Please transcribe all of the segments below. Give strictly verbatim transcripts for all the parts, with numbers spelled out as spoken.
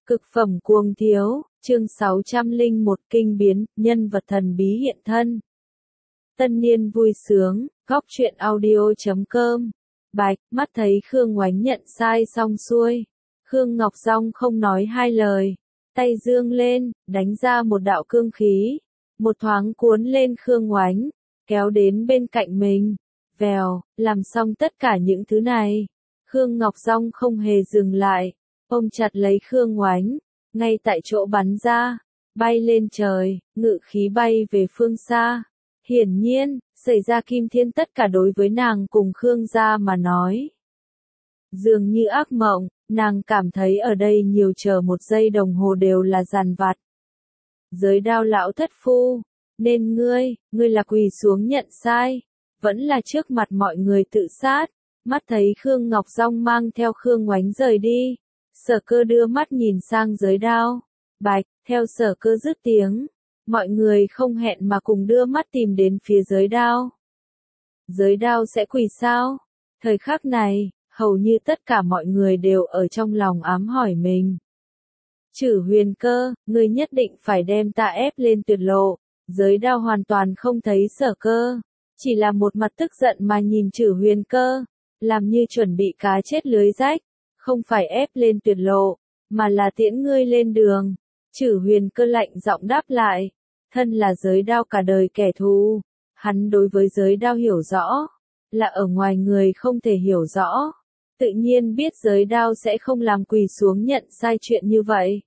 Cực phẩm cuồng thiếu, chương sáu trăm lẻ một kinh biến, nhân vật thần bí hiện thân. Tân niên vui sướng, góc truyện audio chấm com. Bạch, mắt thấy Khương Oánh nhận sai xong xuôi. Khương Ngọc Dong không nói hai lời. Tay dương lên, đánh ra một đạo cương khí. Một thoáng cuốn lên Khương Oánh, kéo đến bên cạnh mình. Vèo, làm xong tất cả những thứ này. Khương Ngọc Dong không hề dừng lại. Ôm chặt lấy Khương Oánh, ngay tại chỗ bắn ra, bay lên trời, ngự khí bay về phương xa. Hiển nhiên, xảy ra kim thiên tất cả đối với nàng cùng Khương gia mà nói. Dường như ác mộng, nàng cảm thấy ở đây nhiều chờ một giây đồng hồ đều là dằn vặt. Giới Đao lão thất phu, nên ngươi, ngươi là quỳ xuống nhận sai, vẫn là trước mặt mọi người tự sát. Mắt thấy Khương Ngọc Dong mang theo Khương Oánh rời đi. Sở Cơ đưa mắt nhìn sang Giới Đao. Bạch, theo Sở Cơ dứt tiếng, mọi người không hẹn mà cùng đưa mắt tìm đến phía Giới Đao. Giới Đao sẽ quỳ sao? Thời khắc này, hầu như tất cả mọi người đều ở trong lòng ám hỏi mình. Chử Huyền Cơ, ngươi nhất định phải đem ta ép lên tuyệt lộ. Giới Đao hoàn toàn không thấy Sở Cơ, chỉ là một mặt tức giận mà nhìn Chử Huyền Cơ, làm như chuẩn bị cá chết lưới rách. Không phải ép lên tuyệt lộ, mà là tiễn ngươi lên đường. Chử Huyền Cơ lạnh giọng đáp lại. Thân là Giới Đao cả đời kẻ thù, hắn đối với Giới Đao hiểu rõ, là ở ngoài người không thể hiểu rõ. Tự nhiên biết Giới Đao sẽ không làm quỳ xuống nhận sai chuyện như vậy.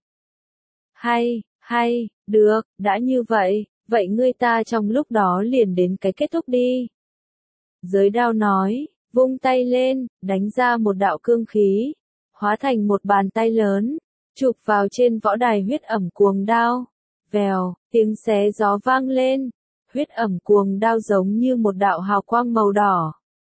Hay, hay, được, đã như vậy, vậy ngươi ta trong lúc đó liền đến cái kết thúc đi. Giới Đao nói, vung tay lên, đánh ra một đạo cương khí. Hóa thành một bàn tay lớn, chụp vào trên võ đài huyết ẩm cuồng đao. Vèo, tiếng xé gió vang lên, huyết ẩm cuồng đao giống như một đạo hào quang màu đỏ.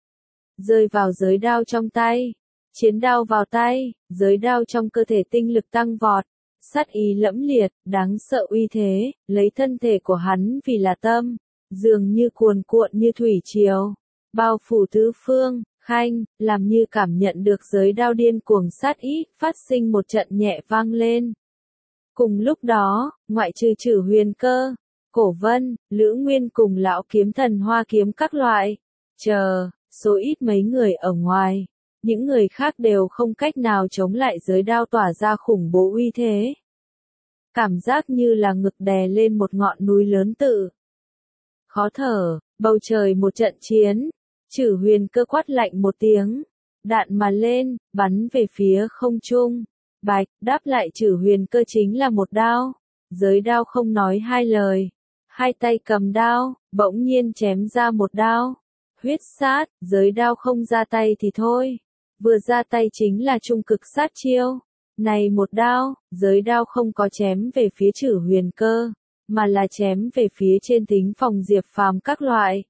Rơi vào Giới Đao trong tay, chiến đao vào tay, Giới Đao trong cơ thể tinh lực tăng vọt, sát ý lẫm liệt, đáng sợ uy thế, lấy thân thể của hắn vì là tâm, dường như cuồn cuộn như thủy triều, bao phủ tứ phương. Khanh, làm như cảm nhận được Giới Đao điên cuồng sát ý, phát sinh một trận nhẹ vang lên. Cùng lúc đó, ngoại trừ Chử Huyền Cơ, Cổ Vân, Lữ Nguyên cùng lão kiếm thần Hoa Kiếm các loại, chờ, số ít mấy người ở ngoài, những người khác đều không cách nào chống lại Giới Đao tỏa ra khủng bố uy thế. Cảm giác như là ngực đè lên một ngọn núi lớn tự. Khó thở, bầu trời một trận chiến. Chử Huyền Cơ quát lạnh một tiếng, đạn mà lên, bắn về phía không trung. Bạch, đáp lại Chử Huyền Cơ chính là một đao. Giới Đao không nói hai lời, hai tay cầm đao, bỗng nhiên chém ra một đao. Huyết sát, Giới Đao không ra tay thì thôi, vừa ra tay chính là trung cực sát chiêu. Này một đao, Giới Đao không có chém về phía Chử Huyền Cơ, mà là chém về phía trên thính phòng Diệp Phàm các loại.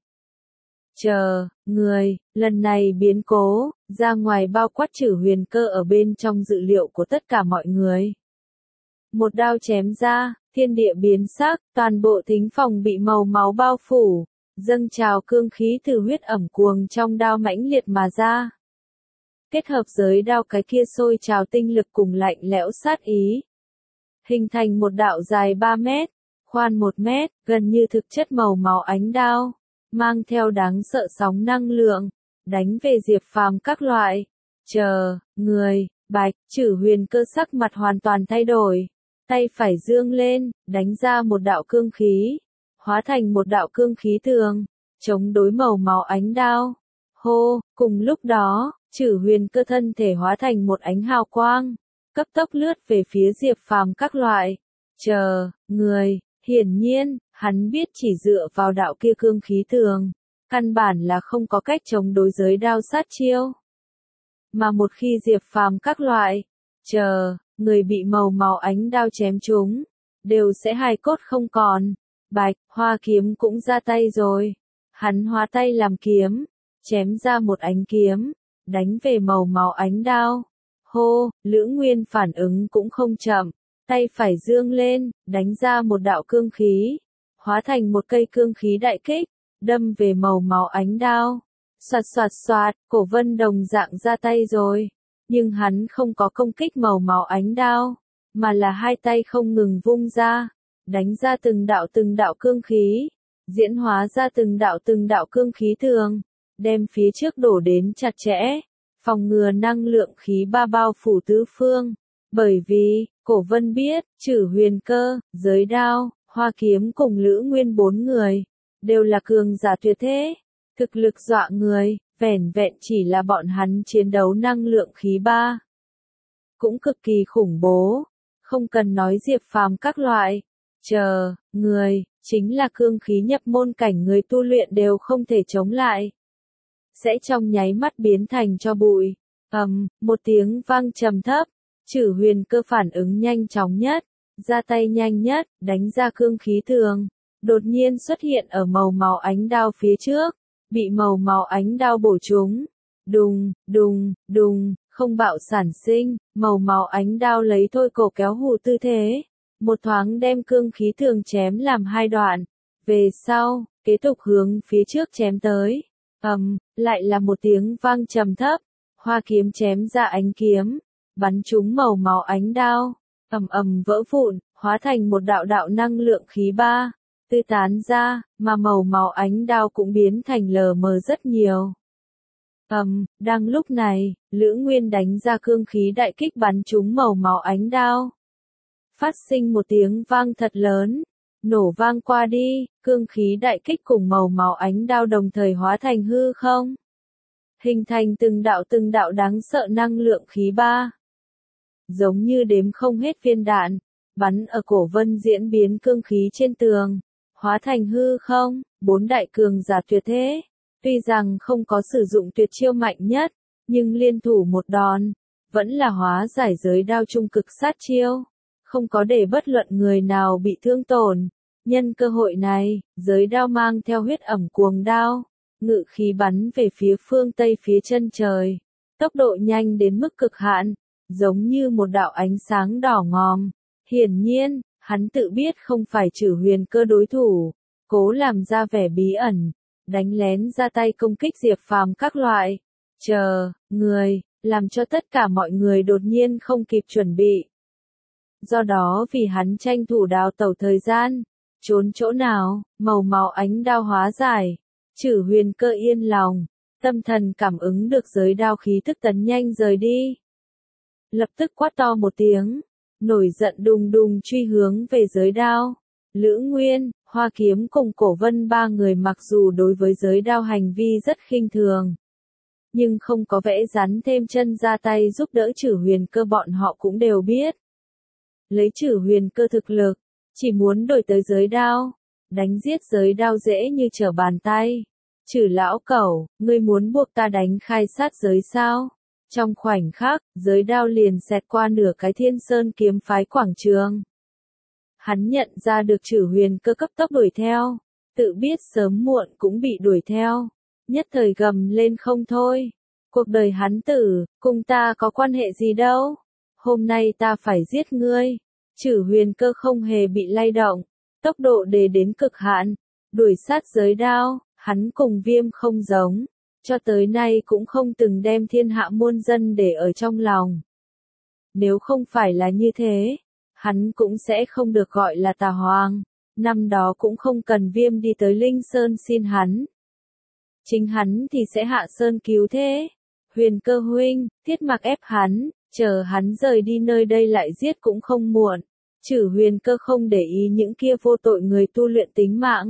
Chờ, người, lần này biến cố, ra ngoài bao quát Chử Huyền Cơ ở bên trong dự liệu của tất cả mọi người. Một đao chém ra, thiên địa biến sắc, toàn bộ thính phòng bị màu máu bao phủ, dâng trào cương khí từ huyết ẩm cuồng trong đao mãnh liệt mà ra. Kết hợp Giới Đao cái kia sôi trào tinh lực cùng lạnh lẽo sát ý. Hình thành một đạo dài ba mét, khoan một mét, gần như thực chất màu máu ánh đao. Mang theo đáng sợ sóng năng lượng, đánh về Diệp Phàm các loại. Chờ, người, Bạch, Chử Huyền Cơ sắc mặt hoàn toàn thay đổi. Tay phải dương lên, đánh ra một đạo cương khí. Hóa thành một đạo cương khí tường, chống đối màu máu ánh đao. Hô, cùng lúc đó, Chử Huyền Cơ thân thể hóa thành một ánh hào quang. Cấp tốc lướt về phía Diệp Phàm các loại. Chờ, người. Hiển nhiên, hắn biết chỉ dựa vào đạo kia cương khí tường, căn bản là không có cách chống đối Giới Đao sát chiêu. Mà một khi Diệp Phàm các loại, chờ, người bị màu máu ánh đao chém trúng, đều sẽ hài cốt không còn. Bạch, Hoa Kiếm cũng ra tay rồi. Hắn hóa tay làm kiếm, chém ra một ánh kiếm, đánh về màu máu ánh đao. Hô, Lữ Nguyên phản ứng cũng không chậm. Tay phải dương lên, đánh ra một đạo cương khí, hóa thành một cây cương khí đại kích, đâm về màu máu ánh đao. Soạt soạt soạt, Cổ Vân đồng dạng ra tay rồi, nhưng hắn không có công kích màu máu ánh đao, mà là hai tay không ngừng vung ra, đánh ra từng đạo từng đạo cương khí, diễn hóa ra từng đạo từng đạo cương khí thường, đem phía trước đổ đến chặt chẽ, phòng ngừa năng lượng khí ba bao phủ tứ phương. Bởi vì, Cổ Vân biết, Trử Huyền Cơ, Giới Đao, Hoa Kiếm cùng Lữ Nguyên bốn người, đều là cường giả tuyệt thế, thực lực dọa người, vẻn vẹn chỉ là bọn hắn chiến đấu năng lượng khí ba. Cũng cực kỳ khủng bố, không cần nói Diệp Phàm các loại, chờ, người, chính là cương khí nhập môn cảnh người tu luyện đều không thể chống lại. Sẽ trong nháy mắt biến thành cho bụi, ầm, một tiếng vang trầm thấp, Trử Huyền Cơ phản ứng nhanh chóng nhất, ra tay nhanh nhất, đánh ra cương khí thường, đột nhiên xuất hiện ở màu máu ánh đao phía trước, bị màu máu ánh đao bổ trúng, đùng, đùng, đùng, không bạo sản sinh, màu máu ánh đao lấy thôi cổ kéo hù tư thế, một thoáng đem cương khí thường chém làm hai đoạn, về sau, kế tục hướng phía trước chém tới, ầm, lại là một tiếng vang trầm thấp, Hoa Kiếm chém ra ánh kiếm, bắn trúng màu máu ánh đao, ầm ầm vỡ vụn, hóa thành một đạo đạo năng lượng khí ba, tư tán ra, mà màu máu ánh đao cũng biến thành lờ mờ rất nhiều. Ầm, đang lúc này, Lữ Nguyên đánh ra cương khí đại kích bắn trúng màu máu ánh đao. Phát sinh một tiếng vang thật lớn, nổ vang qua đi, cương khí đại kích cùng màu máu ánh đao đồng thời hóa thành hư không. Hình thành từng đạo từng đạo đáng sợ năng lượng khí ba. Giống như đếm không hết viên đạn, bắn ở Cổ Vân diễn biến cương khí trên tường, hóa thành hư không, bốn đại cường giả tuyệt thế. Tuy rằng không có sử dụng tuyệt chiêu mạnh nhất, nhưng liên thủ một đòn, vẫn là hóa giải giới đao trung cực sát chiêu, không có để bất luận người nào bị thương tổn. Nhân cơ hội này, giới đao mang theo huyết ẩm cuồng đao, ngự khí bắn về phía phương tây phía chân trời, tốc độ nhanh đến mức cực hạn, giống như một đạo ánh sáng đỏ ngòm. Hiển nhiên, hắn tự biết không phải Trử Huyền Cơ đối thủ, cố làm ra vẻ bí ẩn, đánh lén ra tay công kích Diệp Phàm các loại, chờ, người, làm cho tất cả mọi người đột nhiên không kịp chuẩn bị. Do đó vì hắn tranh thủ đào tẩu thời gian, trốn chỗ nào, màu máu ánh đao hóa giải, Trử Huyền Cơ yên lòng, tâm thần cảm ứng được giới đao khí tức tấn nhanh rời đi. Lập tức quát to một tiếng, nổi giận đùng đùng truy hướng về giới đao. Lữ Nguyên, Hoa Kiếm cùng Cổ Vân ba người mặc dù đối với giới đao hành vi rất khinh thường, nhưng không có vẽ rắn thêm chân ra tay giúp đỡ Trử Huyền Cơ, bọn họ cũng đều biết. Lấy Trử Huyền Cơ thực lực, chỉ muốn đổi tới giới đao, đánh giết giới đao dễ như trở bàn tay. Trử lão cẩu, ngươi muốn buộc ta đánh khai sát giới sao? Trong khoảnh khắc, giới đao liền xẹt qua nửa cái Thiên Sơn kiếm phái quảng trường. Hắn nhận ra được Trử Huyền Cơ cấp tốc đuổi theo, tự biết sớm muộn cũng bị đuổi theo, nhất thời gầm lên không thôi. Cuộc đời hắn tử, cùng ta có quan hệ gì đâu? Hôm nay ta phải giết ngươi. Trử Huyền Cơ không hề bị lay động, tốc độ đề đến cực hạn, đuổi sát giới đao, hắn cùng Viêm không giống, cho tới nay cũng không từng đem thiên hạ muôn dân để ở trong lòng. Nếu không phải là như thế, hắn cũng sẽ không được gọi là Tà Hoàng, năm đó cũng không cần Viêm đi tới Linh Sơn xin hắn. Chính hắn thì sẽ hạ sơn cứu thế. Huyền Cơ huynh, Thiết Mặc ép hắn, chờ hắn rời đi nơi đây lại giết cũng không muộn. Trử Huyền Cơ không để ý những kia vô tội người tu luyện tính mạng.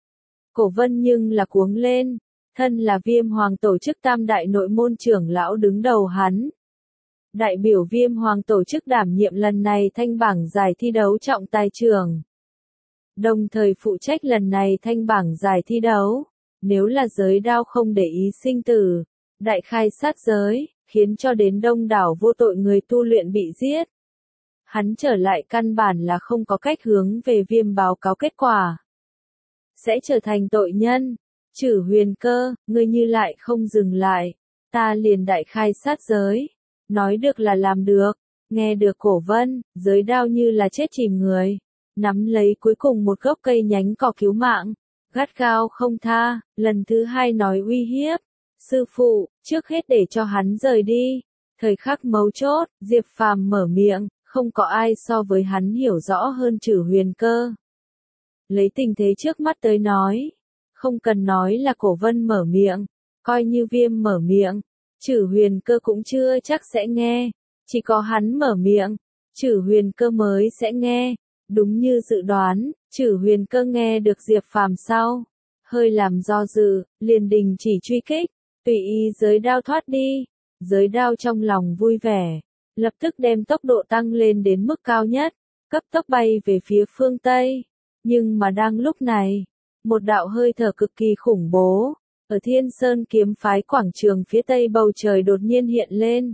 Cổ Vân nhưng là cuống lên, thân là Viêm Hoàng tổ chức tam đại nội môn trưởng lão đứng đầu hắn. Đại biểu Viêm Hoàng tổ chức đảm nhiệm lần này thanh bảng giải thi đấu trọng tài trưởng. Đồng thời phụ trách lần này thanh bảng giải thi đấu. Nếu là giới đao không để ý sinh tử, đại khai sát giới, khiến cho đến đông đảo vô tội người tu luyện bị giết. Hắn trở lại căn bản là không có cách hướng về Viêm báo cáo kết quả. Sẽ trở thành tội nhân. Trử Huyền Cơ, ngươi như lại không dừng lại, ta liền đại khai sát giới. Nói được là làm được, nghe được Cổ Vân, giới đao như là chết chìm người, nắm lấy cuối cùng một gốc cây nhánh cỏ cứu mạng, gắt gao không tha, lần thứ hai nói uy hiếp. Sư phụ, trước hết để cho hắn rời đi. Thời khắc mấu chốt, Diệp Phàm mở miệng, Không có ai so với hắn hiểu rõ hơn Trử Huyền Cơ. Lấy tình thế trước mắt tới nói, không cần nói là Cổ Vân mở miệng, coi như Viêm mở miệng, Trử Huyền Cơ cũng chưa chắc sẽ nghe, chỉ có hắn mở miệng, Trử Huyền Cơ mới sẽ nghe. Đúng như dự đoán, Trử Huyền Cơ nghe được Diệp Phàm sau, hơi làm do dự, liền đình chỉ truy kích, tùy ý giới đao thoát đi. Giới đao trong lòng vui vẻ, lập tức đem tốc độ tăng lên đến mức cao nhất, cấp tốc bay về phía phương Tây. Nhưng mà đang lúc này, một đạo hơi thở cực kỳ khủng bố, ở Thiên Sơn kiếm phái quảng trường phía tây bầu trời đột nhiên hiện lên.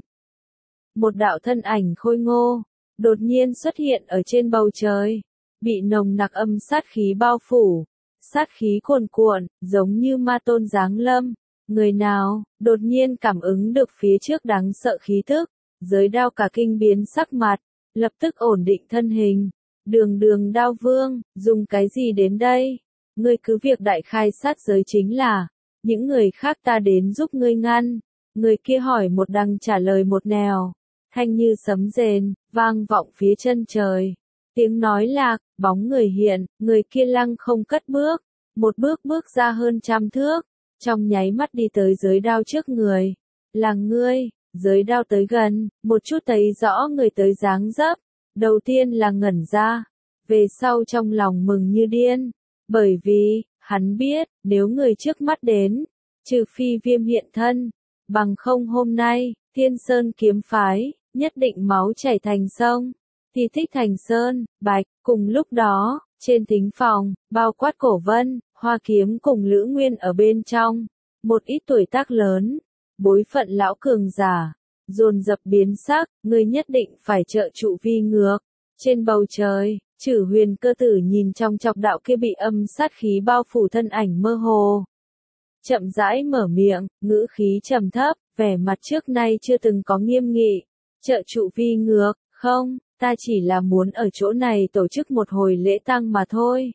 Một đạo thân ảnh khôi ngô, đột nhiên xuất hiện ở trên bầu trời, bị nồng nặc âm sát khí bao phủ, sát khí cuồn cuộn, giống như ma tôn giáng lâm. Người nào, đột nhiên cảm ứng được phía trước đáng sợ khí tức, giới đao cả kinh biến sắc mặt, lập tức ổn định thân hình. Đường đường đao vương, dùng cái gì đến đây? Ngươi cứ việc đại khai sát giới chính là, những người khác ta đến giúp ngươi ngăn. Người kia hỏi một đằng trả lời một nẻo, thanh như sấm rền, vang vọng phía chân trời. Tiếng nói lạc, bóng người hiện, người kia lăng không cất bước, một bước bước ra hơn trăm thước. Trong nháy mắt đi tới giới đao trước người. Là ngươi, giới đao tới gần, một chút thấy rõ người tới dáng dấp. Đầu tiên là ngẩn ra, về sau trong lòng mừng như điên. Bởi vì, hắn biết, nếu người trước mắt đến, trừ phi Viêm hiện thân, bằng không hôm nay, Thiên Sơn kiếm phái, nhất định máu chảy thành sông, thì thích thành sơn, bạch. Cùng lúc đó, trên thính phòng, bao quát Cổ Vân, Hoa Kiếm cùng Lữ Nguyên ở bên trong, một ít tuổi tác lớn, bối phận lão cường giả, dồn dập biến sắc, người nhất định phải trợ trụ vi ngược. Trên bầu trời, Trử Huyền Cơ tử nhìn trong chọc đạo kia bị âm sát khí bao phủ thân ảnh mơ hồ. Chậm rãi mở miệng, ngữ khí trầm thấp, vẻ mặt trước nay chưa từng có nghiêm nghị. Trợ trụ vi ngược, không, ta chỉ là muốn ở chỗ này tổ chức một hồi lễ tang mà thôi.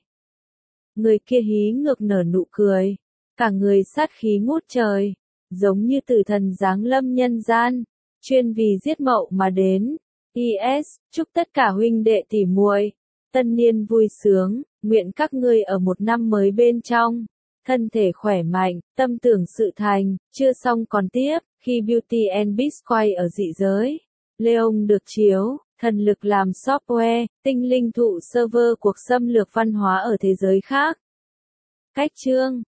Người kia hí ngược nở nụ cười, cả người sát khí ngút trời, giống như tử thần giáng lâm nhân gian, chuyên vì giết mậu mà đến. i ét, chúc tất cả huynh đệ tỷ muội, tân niên vui sướng, nguyện các ngươi ở một năm mới bên trong, thân thể khỏe mạnh, tâm tưởng sự thành. Chưa xong còn tiếp, khi Beauty and Beast quay ở dị giới, Leon được chiếu, thần lực làm software, tinh linh thụ server cuộc xâm lược văn hóa ở thế giới khác. Cách chương